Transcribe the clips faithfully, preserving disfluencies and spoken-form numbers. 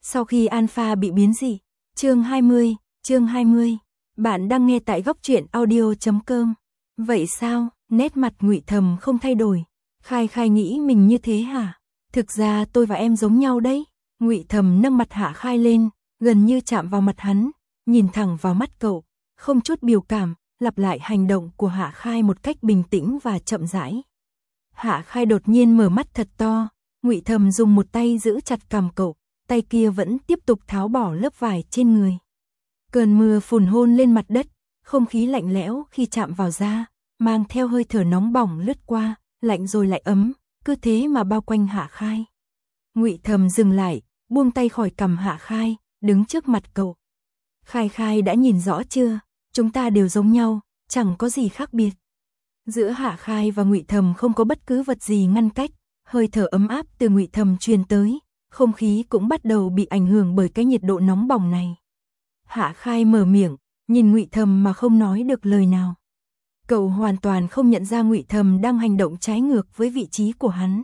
Sau khi Alpha bị biến dị. Chương hai mươi, chương hai mươi. Bạn đang nghe tại góc truyện audio chấm com. Vậy sao? Nét mặt Ngụy Thầm không thay đổi. Khai Khai nghĩ mình như thế hả? Thực ra tôi và em giống nhau đấy. Ngụy Thầm nâng mặt Hạ Khai lên, gần như chạm vào mặt hắn, nhìn thẳng vào mắt cậu, không chút biểu cảm, lặp lại hành động của Hạ Khai một cách bình tĩnh và chậm rãi. Hạ Khai đột nhiên mở mắt thật to, Ngụy Thầm dùng một tay giữ chặt cằm cậu, tay kia vẫn tiếp tục tháo bỏ lớp vải trên người. Cơn mưa phùn hôn lên mặt đất, không khí lạnh lẽo khi chạm vào da, mang theo hơi thở nóng bỏng lướt qua, lạnh rồi lại ấm, cứ thế mà bao quanh Hạ Khai. Ngụy Thầm dừng lại, buông tay khỏi cằm Hạ Khai, đứng trước mặt cậu. Khai Khai đã nhìn rõ chưa? Chúng ta đều giống nhau, chẳng có gì khác biệt. Giữa Hạ Khai và Ngụy Thầm không có bất cứ vật gì ngăn cách, hơi thở ấm áp từ Ngụy Thầm truyền tới, không khí cũng bắt đầu bị ảnh hưởng bởi cái nhiệt độ nóng bỏng này. Hạ Khai mở miệng, nhìn Ngụy Thầm mà không nói được lời nào. Cậu hoàn toàn không nhận ra Ngụy Thầm đang hành động trái ngược với vị trí của hắn.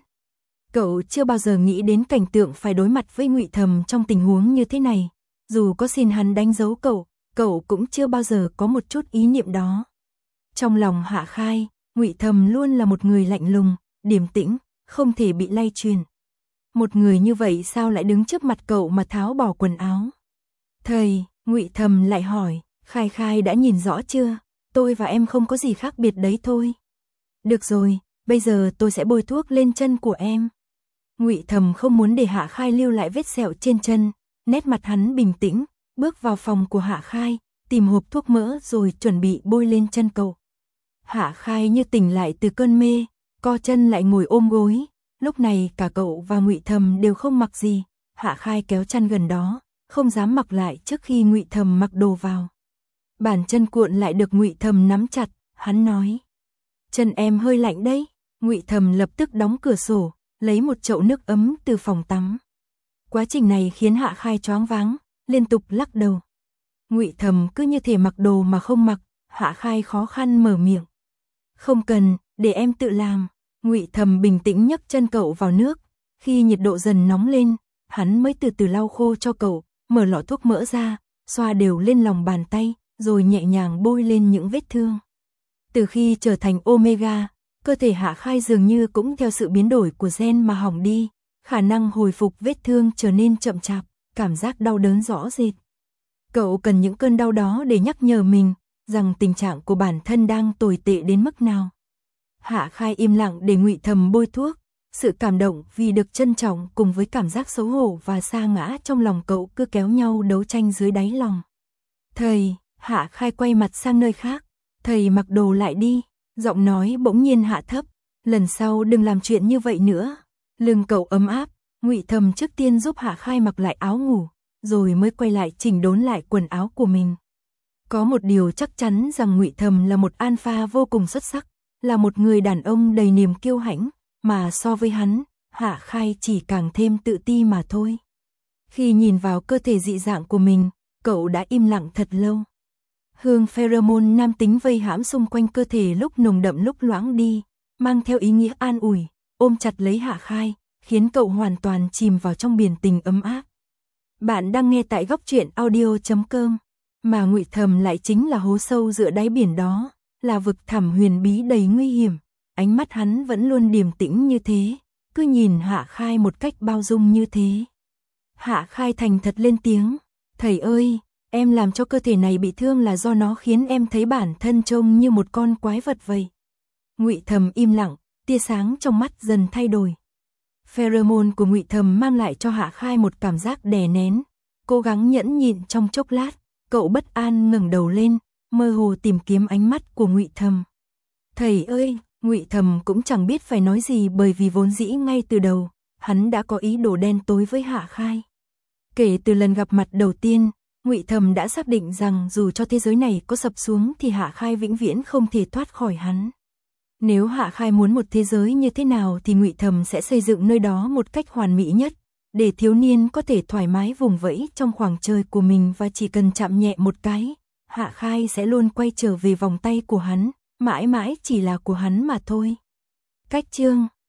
Cậu chưa bao giờ nghĩ đến cảnh tượng phải đối mặt với Ngụy Thầm trong tình huống như thế này. Dù có xin hắn đánh dấu cậu, cậu cũng chưa bao giờ có một chút ý niệm đó. Trong lòng Hạ Khai, Ngụy Thầm luôn là một người lạnh lùng, điềm tĩnh, không thể bị lay truyền. Một người như vậy sao lại đứng trước mặt cậu mà tháo bỏ quần áo? Thầy, Ngụy Thầm lại hỏi, Khai Khai đã nhìn rõ chưa? Tôi và em không có gì khác biệt đấy thôi. Được rồi, bây giờ tôi sẽ bôi thuốc lên chân của em. Ngụy Thầm không muốn để Hạ Khai lưu lại vết sẹo trên chân, nét mặt hắn bình tĩnh, bước vào phòng của Hạ Khai, tìm hộp thuốc mỡ rồi chuẩn bị bôi lên chân cậu. Hạ Khai như tỉnh lại từ cơn mê, co chân lại ngồi ôm gối, lúc này cả cậu và Ngụy Thầm đều không mặc gì, Hạ Khai kéo chăn gần đó, không dám mặc lại trước khi Ngụy Thầm mặc đồ vào. Bàn chân cuộn lại được Ngụy Thầm nắm chặt, hắn nói: "Chân em hơi lạnh đấy." Ngụy Thầm lập tức đóng cửa sổ, lấy một chậu nước ấm từ phòng tắm. Quá trình này khiến Hạ Khai choáng váng, liên tục lắc đầu. Ngụy Thầm cứ như thể mặc đồ mà không mặc, Hạ Khai khó khăn mở miệng: "Không cần, để em tự làm." Ngụy Thầm bình tĩnh nhấc chân cậu vào nước, khi nhiệt độ dần nóng lên, hắn mới từ từ lau khô cho cậu, mở lọ thuốc mỡ ra, xoa đều lên lòng bàn tay, rồi nhẹ nhàng bôi lên những vết thương. Từ khi trở thành Omega, cơ thể Hạ Khai dường như cũng theo sự biến đổi của gen mà hỏng đi, khả năng hồi phục vết thương trở nên chậm chạp, cảm giác đau đớn rõ rệt. Cậu cần những cơn đau đó để nhắc nhở mình rằng tình trạng của bản thân đang tồi tệ đến mức nào. Hạ Khai im lặng để Ngụy Thầm bôi thuốc, sự cảm động vì được trân trọng cùng với cảm giác xấu hổ và sa ngã trong lòng cậu cứ kéo nhau đấu tranh dưới đáy lòng. "Thầy," Hạ Khai quay mặt sang nơi khác, "thầy mặc đồ lại đi." Giọng nói bỗng nhiên hạ thấp, "Lần sau đừng làm chuyện như vậy nữa." Lưng cậu ấm áp, Ngụy Thầm trước tiên giúp Hạ Khai mặc lại áo ngủ, rồi mới quay lại chỉnh đốn lại quần áo của mình. Có một điều chắc chắn rằng Ngụy Thầm là một alpha vô cùng xuất sắc, là một người đàn ông đầy niềm kiêu hãnh, mà so với hắn, Hạ Khai chỉ càng thêm tự ti mà thôi. Khi nhìn vào cơ thể dị dạng của mình, cậu đã im lặng thật lâu. Hương pheromone nam tính vây hãm xung quanh cơ thể lúc nồng đậm lúc loãng đi, mang theo ý nghĩa an ủi, ôm chặt lấy Hạ Khai, khiến cậu hoàn toàn chìm vào trong biển tình ấm áp. Bạn đang nghe tại góc truyện audio chấm com, mà Ngụy Thầm lại chính là hố sâu giữa đáy biển đó, là vực thẳm huyền bí đầy nguy hiểm. Ánh mắt hắn vẫn luôn điềm tĩnh như thế, cứ nhìn Hạ Khai một cách bao dung như thế. Hạ Khai thành thật lên tiếng: "Thầy ơi, em làm cho cơ thể này bị thương là do nó khiến em thấy bản thân trông như một con quái vật vậy." Ngụy Thầm im lặng, tia sáng trong mắt dần thay đổi. Pheromone của Ngụy Thầm mang lại cho Hạ Khai một cảm giác đè nén, cố gắng nhẫn nhịn trong chốc lát, cậu bất an ngẩng đầu lên, mơ hồ tìm kiếm ánh mắt của Ngụy Thầm. "Thầy ơi!" Ngụy Thầm cũng chẳng biết phải nói gì, bởi vì vốn dĩ ngay từ đầu, hắn đã có ý đồ đen tối với Hạ Khai. Kể từ lần gặp mặt đầu tiên, Ngụy Thầm đã xác định rằng dù cho thế giới này có sập xuống thì Hạ Khai vĩnh viễn không thể thoát khỏi hắn. Nếu Hạ Khai muốn một thế giới như thế nào thì Ngụy Thầm sẽ xây dựng nơi đó một cách hoàn mỹ nhất, để thiếu niên có thể thoải mái vùng vẫy trong khoảng trời của mình, và chỉ cần chạm nhẹ một cái, Hạ Khai sẽ luôn quay trở về vòng tay của hắn, mãi mãi chỉ là của hắn mà thôi. Cách chương